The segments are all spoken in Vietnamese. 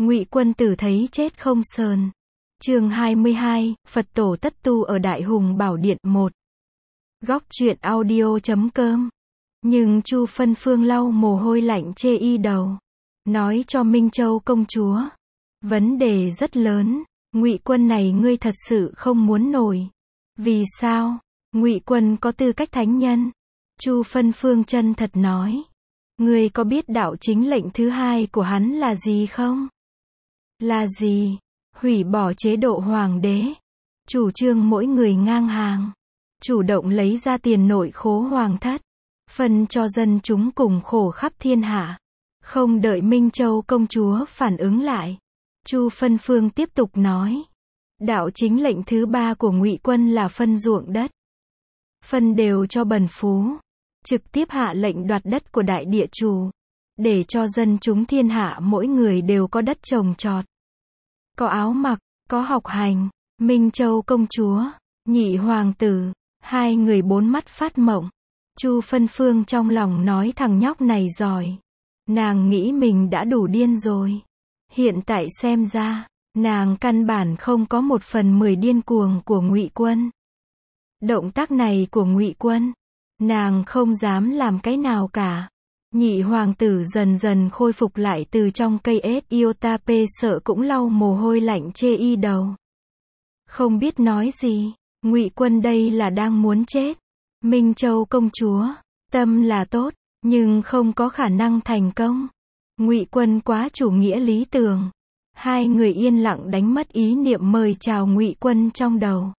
Ngụy Quân Tử thấy chết không sờn. Chương 22, Phật tổ tất tu ở Đại Hùng Bảo Điện 1. Góc truyện audio.com. Nhưng Chu Phân Phương lau mồ hôi lạnh chê y đầu, nói cho Minh Châu công chúa, vấn đề rất lớn, Ngụy Quân này ngươi thật sự không muốn nổi. Vì sao? Ngụy Quân có tư cách thánh nhân. Chu Phân Phương chân thật nói, ngươi có biết đạo chính lệnh thứ hai của hắn là gì không? Là gì? Hủy bỏ chế độ hoàng đế, chủ trương mỗi người ngang hàng, chủ động lấy ra tiền nội khố hoàng thất, phân cho dân chúng cùng khổ khắp thiên hạ. Không đợi Minh Châu công chúa phản ứng lại, Chu Phân Phương tiếp tục nói, đạo chính lệnh thứ ba của Ngụy Quân là phân ruộng đất, phân đều cho bần phú, trực tiếp hạ lệnh đoạt đất của đại địa chủ, để cho dân chúng thiên hạ mỗi người đều có đất trồng trọt, có áo mặc, có học hành. Minh Châu công chúa, nhị hoàng tử, hai người bốn mắt phát mộng. Chu Phân Phương trong lòng nói thằng nhóc này giỏi. Nàng nghĩ mình đã đủ điên rồi. Hiện tại xem ra, nàng căn bản không có 1/10 điên cuồng của Ngụy Quân. Động tác này của Ngụy Quân, nàng không dám làm cái nào cả. Nhị hoàng tử dần dần khôi phục lại từ trong cây ết Iotape, sợ cũng lau mồ hôi lạnh chê y đầu. Không biết nói gì, Ngụy Quân đây là đang muốn chết. Minh Châu công chúa, tâm là tốt, nhưng không có khả năng thành công. Ngụy Quân quá chủ nghĩa lý tưởng. Hai người yên lặng đánh mất ý niệm mời chào Ngụy Quân trong đầu.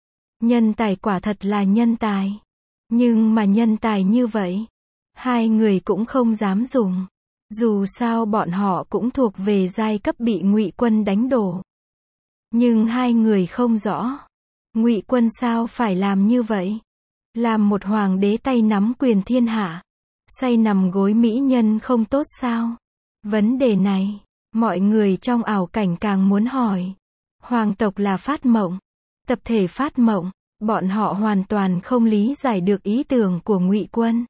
Nhân tài quả thật là nhân tài. Nhưng mà nhân tài như vậy, hai người cũng không dám dùng. Dù sao bọn họ cũng thuộc về giai cấp bị Ngụy Quân đánh đổ. Nhưng hai người không rõ, Ngụy Quân sao phải làm như vậy? Làm một hoàng đế tay nắm quyền thiên hạ, say nằm gối mỹ nhân không tốt sao? Vấn đề này, mọi người trong ảo cảnh càng muốn hỏi. Hoàng tộc là phát mộng, tập thể phát mộng, bọn họ hoàn toàn không lý giải được ý tưởng của Ngụy Quân.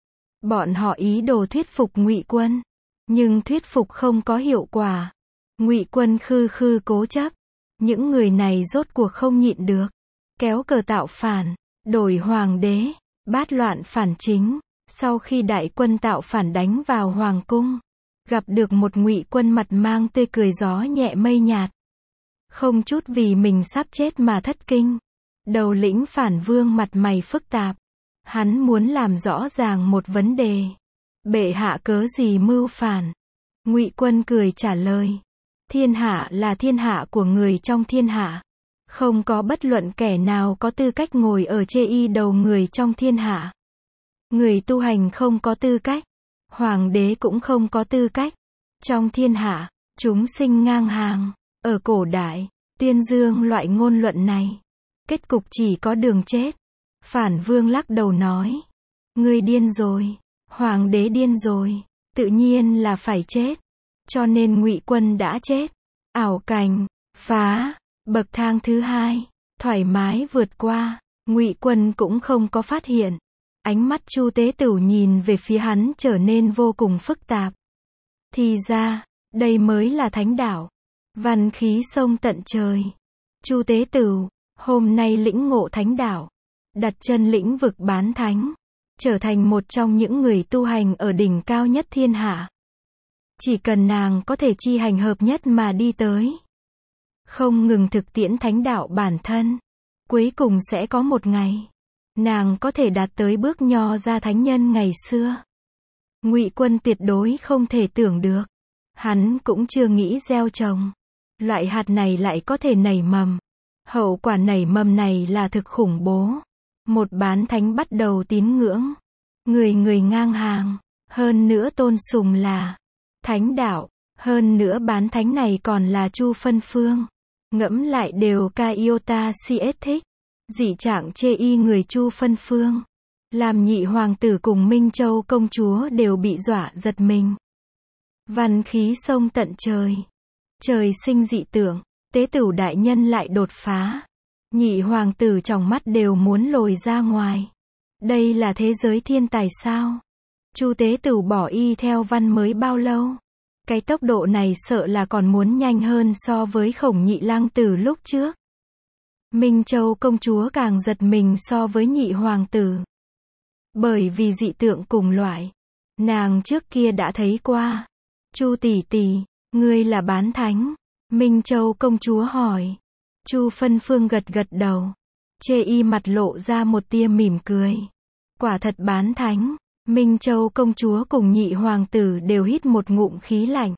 Bọn họ ý đồ thuyết phục Ngụy Quân, nhưng thuyết phục không có hiệu quả. Ngụy Quân khư khư cố chấp. Những người này rốt cuộc không nhịn được, kéo cờ tạo phản, đổi hoàng đế, bát loạn phản chính. Sau khi đại quân tạo phản đánh vào hoàng cung, gặp được một Ngụy Quân mặt mang tươi cười gió nhẹ mây nhạt, không chút vì mình sắp chết mà thất kinh. Đầu lĩnh phản vương mặt mày phức tạp, hắn muốn làm rõ ràng một vấn đề. Bệ hạ cớ gì mưu phản? Ngụy Quân cười trả lời, thiên hạ là thiên hạ của người trong thiên hạ. Không có bất luận kẻ nào có tư cách ngồi ở chê y đầu người trong thiên hạ. Người tu hành không có tư cách, hoàng đế cũng không có tư cách. Trong thiên hạ, chúng sinh ngang hàng. Ở cổ đại, tuyên dương loại ngôn luận này, kết cục chỉ có đường chết. Phản vương lắc đầu nói, ngươi điên rồi, hoàng đế điên rồi, tự nhiên là phải chết. Cho nên Ngụy Quân đã chết. Ảo cảnh phá, bậc thang thứ hai, thoải mái vượt qua. Ngụy Quân cũng không có phát hiện. Ánh mắt Chu Tế Tửu nhìn về phía hắn trở nên vô cùng phức tạp. Thì ra, đây mới là thánh đạo. Văn khí sông tận trời. Chu Tế Tửu, hôm nay lĩnh ngộ thánh đạo, đặt chân lĩnh vực bán thánh, trở thành một trong những người tu hành ở đỉnh cao nhất thiên hạ. Chỉ cần nàng có thể chi hành hợp nhất mà đi tới, không ngừng thực tiễn thánh đạo bản thân, cuối cùng sẽ có một ngày, nàng có thể đạt tới bước nho ra thánh nhân ngày xưa. Ngụy Quân tuyệt đối không thể tưởng được. Hắn cũng chưa nghĩ gieo trồng. Loại hạt này lại có thể nảy mầm. Hậu quả nảy mầm này là thực khủng bố. Một bán thánh bắt đầu tín ngưỡng. Người người ngang hàng. Hơn nữa tôn sùng là thánh đạo. Hơn nữa bán thánh này còn là Chu Phân Phương. Ngẫm lại đều ca iota siết thích. Dị trạng chê y người Chu Phân Phương. Làm nhị hoàng tử cùng Minh Châu công chúa đều bị dọa giật mình. Văn khí sông tận trời. Trời sinh dị tưởng. Tế Tửu đại nhân lại đột phá. Nhị hoàng tử trong mắt đều muốn lồi ra ngoài. Đây là thế giới thiên tài sao? Chu Tế Tửu bỏ y theo văn mới bao lâu? Cái tốc độ này sợ là còn muốn nhanh hơn so với Khổng Nhị lang tử lúc trước. Minh Châu công chúa càng giật mình so với nhị hoàng tử. Bởi vì dị tượng cùng loại, nàng trước kia đã thấy qua. Chu tỷ tỷ, ngươi là bán thánh? Minh Châu công chúa hỏi. Chu Phân Phương gật gật đầu. Chê y mặt lộ ra một tia mỉm cười. Quả thật bán thánh. Minh Châu công chúa cùng nhị hoàng tử đều hít một ngụm khí lạnh.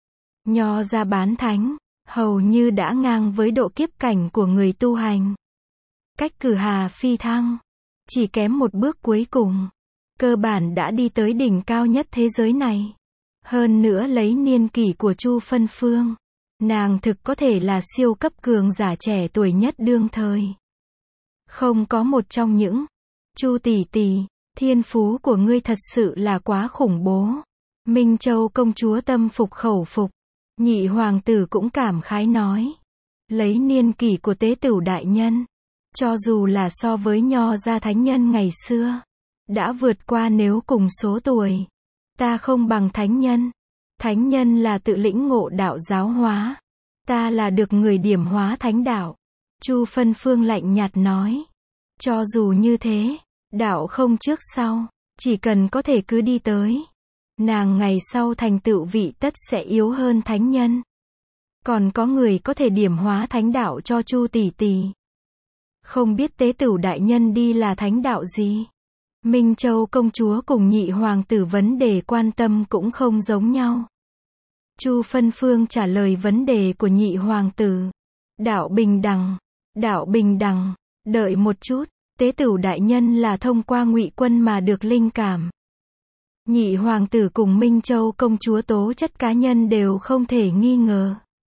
Nho ra bán thánh, hầu như đã ngang với độ kiếp cảnh của người tu hành. Cách cử hà phi thăng, chỉ kém một bước cuối cùng. Cơ bản đã đi tới đỉnh cao nhất thế giới này. Hơn nữa lấy niên kỷ của Chu Phân Phương, nàng thực có thể là siêu cấp cường giả trẻ tuổi nhất đương thời. Không có một trong những. Chu tỷ tỷ, thiên phú của ngươi thật sự là quá khủng bố. Minh Châu công chúa tâm phục khẩu phục. Nhị hoàng tử cũng cảm khái nói. Lấy niên kỷ của tế tửu đại nhân, cho dù là so với nho gia thánh nhân ngày xưa, đã vượt qua nếu cùng số tuổi. Ta không bằng thánh nhân. Thánh nhân là tự lĩnh ngộ đạo giáo hóa. Ta là được người điểm hóa thánh đạo. Chu Phân Phương lạnh nhạt nói. Cho dù như thế, đạo không trước sau, chỉ cần có thể cứ đi tới. Nàng ngày sau thành tựu vị tất sẽ yếu hơn thánh nhân. Còn có người có thể điểm hóa thánh đạo cho Chu tỷ tỷ. Không biết tế tửu đại nhân đi là thánh đạo gì? Minh Châu công chúa cùng nhị hoàng tử vấn đề quan tâm cũng không giống nhau. Chu Phân Phương trả lời vấn đề của nhị hoàng tử. Đạo bình đẳng. Đạo bình đẳng. Đợi một chút, tế tửu đại nhân là thông qua Ngụy Quân mà được linh cảm. Nhị hoàng tử cùng Minh Châu công chúa tố chất cá nhân đều không thể nghi ngờ.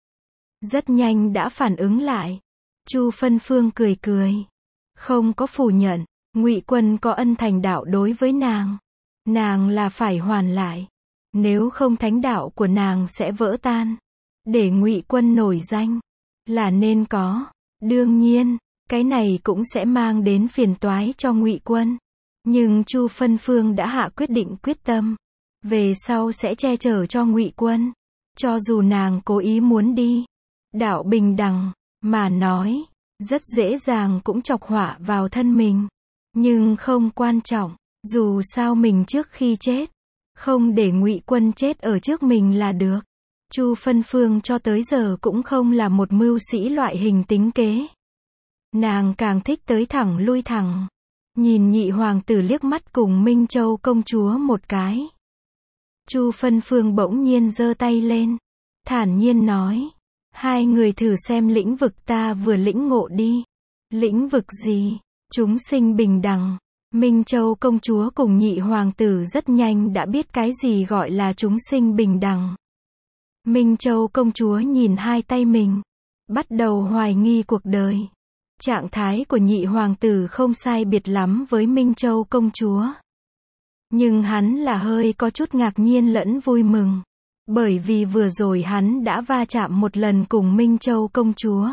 Rất nhanh đã phản ứng lại. Chu Phân Phương cười cười. Không có phủ nhận. Ngụy Quân có ân thành đạo đối với nàng. Nàng là phải hoàn lại. Nếu không thánh đạo của nàng sẽ vỡ tan. Để Ngụy Quân nổi danh là nên có. Đương nhiên, cái này cũng sẽ mang đến phiền toái cho Ngụy Quân. Nhưng Chu Phân Phương đã hạ quyết tâm. Về sau sẽ che chở cho Ngụy Quân. Cho dù nàng cố ý muốn đi. Đạo bình đẳng, mà nói, rất dễ dàng cũng chọc họa vào thân mình. Nhưng không quan trọng, dù sao mình trước khi chết, không để Ngụy Quân chết ở trước mình là được. Chu Phân Phương cho tới giờ cũng không là một mưu sĩ loại hình tính kế. Nàng càng thích tới thẳng lui thẳng. Nhìn nhị hoàng tử liếc mắt cùng Minh Châu công chúa một cái. Chu Phân Phương bỗng nhiên giơ tay lên, thản nhiên nói. Hai người thử xem lĩnh vực ta vừa lĩnh ngộ đi. Lĩnh vực gì? Chúng sinh bình đẳng. Minh Châu công chúa cùng nhị hoàng tử rất nhanh đã biết cái gì gọi là chúng sinh bình đẳng. Minh Châu công chúa nhìn hai tay mình, bắt đầu hoài nghi cuộc đời. Trạng thái của nhị hoàng tử không sai biệt lắm với Minh Châu công chúa. Nhưng hắn là hơi có chút ngạc nhiên lẫn vui mừng. Bởi vì vừa rồi hắn đã va chạm một lần cùng Minh Châu công chúa.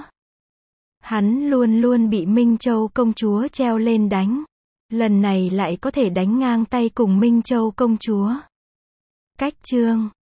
Hắn luôn luôn bị Minh Châu công chúa treo lên đánh. Lần này lại có thể đánh ngang tay cùng Minh Châu công chúa. Cách chương